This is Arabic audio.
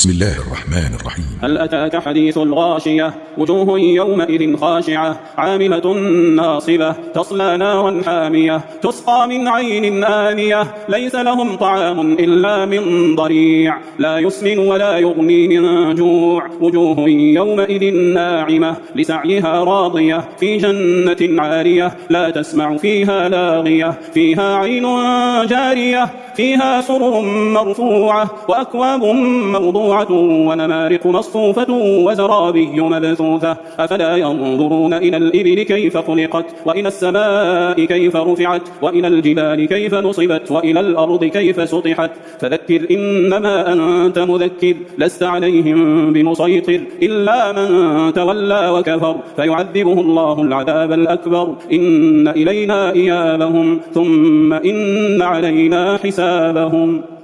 بسم الله الرحمن الرحيم. هل أتاك حديث الغاشية؟ وجوه يومئذ خاشعة عاملة ناصبة تصلى نارا حامية تسقى من عين آنية ليس لهم طعام إلا من ضريع لا يسمن ولا يغني من جوع وجوه يومئذ ناعمة لسعيها راضية في جنة عالية لا تسمع فيها لاغية فيها عين جارية فيها سرر مرفوعة وأكواب موضوعة ونمارق مصفوفة وزرابي مبثوثة أفلا ينظرون إلى الإبل كيف خلقت وإلى السماء كيف رفعت وإلى الجبال كيف نصبت وإلى الأرض كيف سطحت فذكر إنما أنت مذكر لست عليهم بمسيطر إلا من تولى وكفر فيعذبه الله العذاب الأكبر إن إلينا إيابهم ثم إن علينا حسابهم.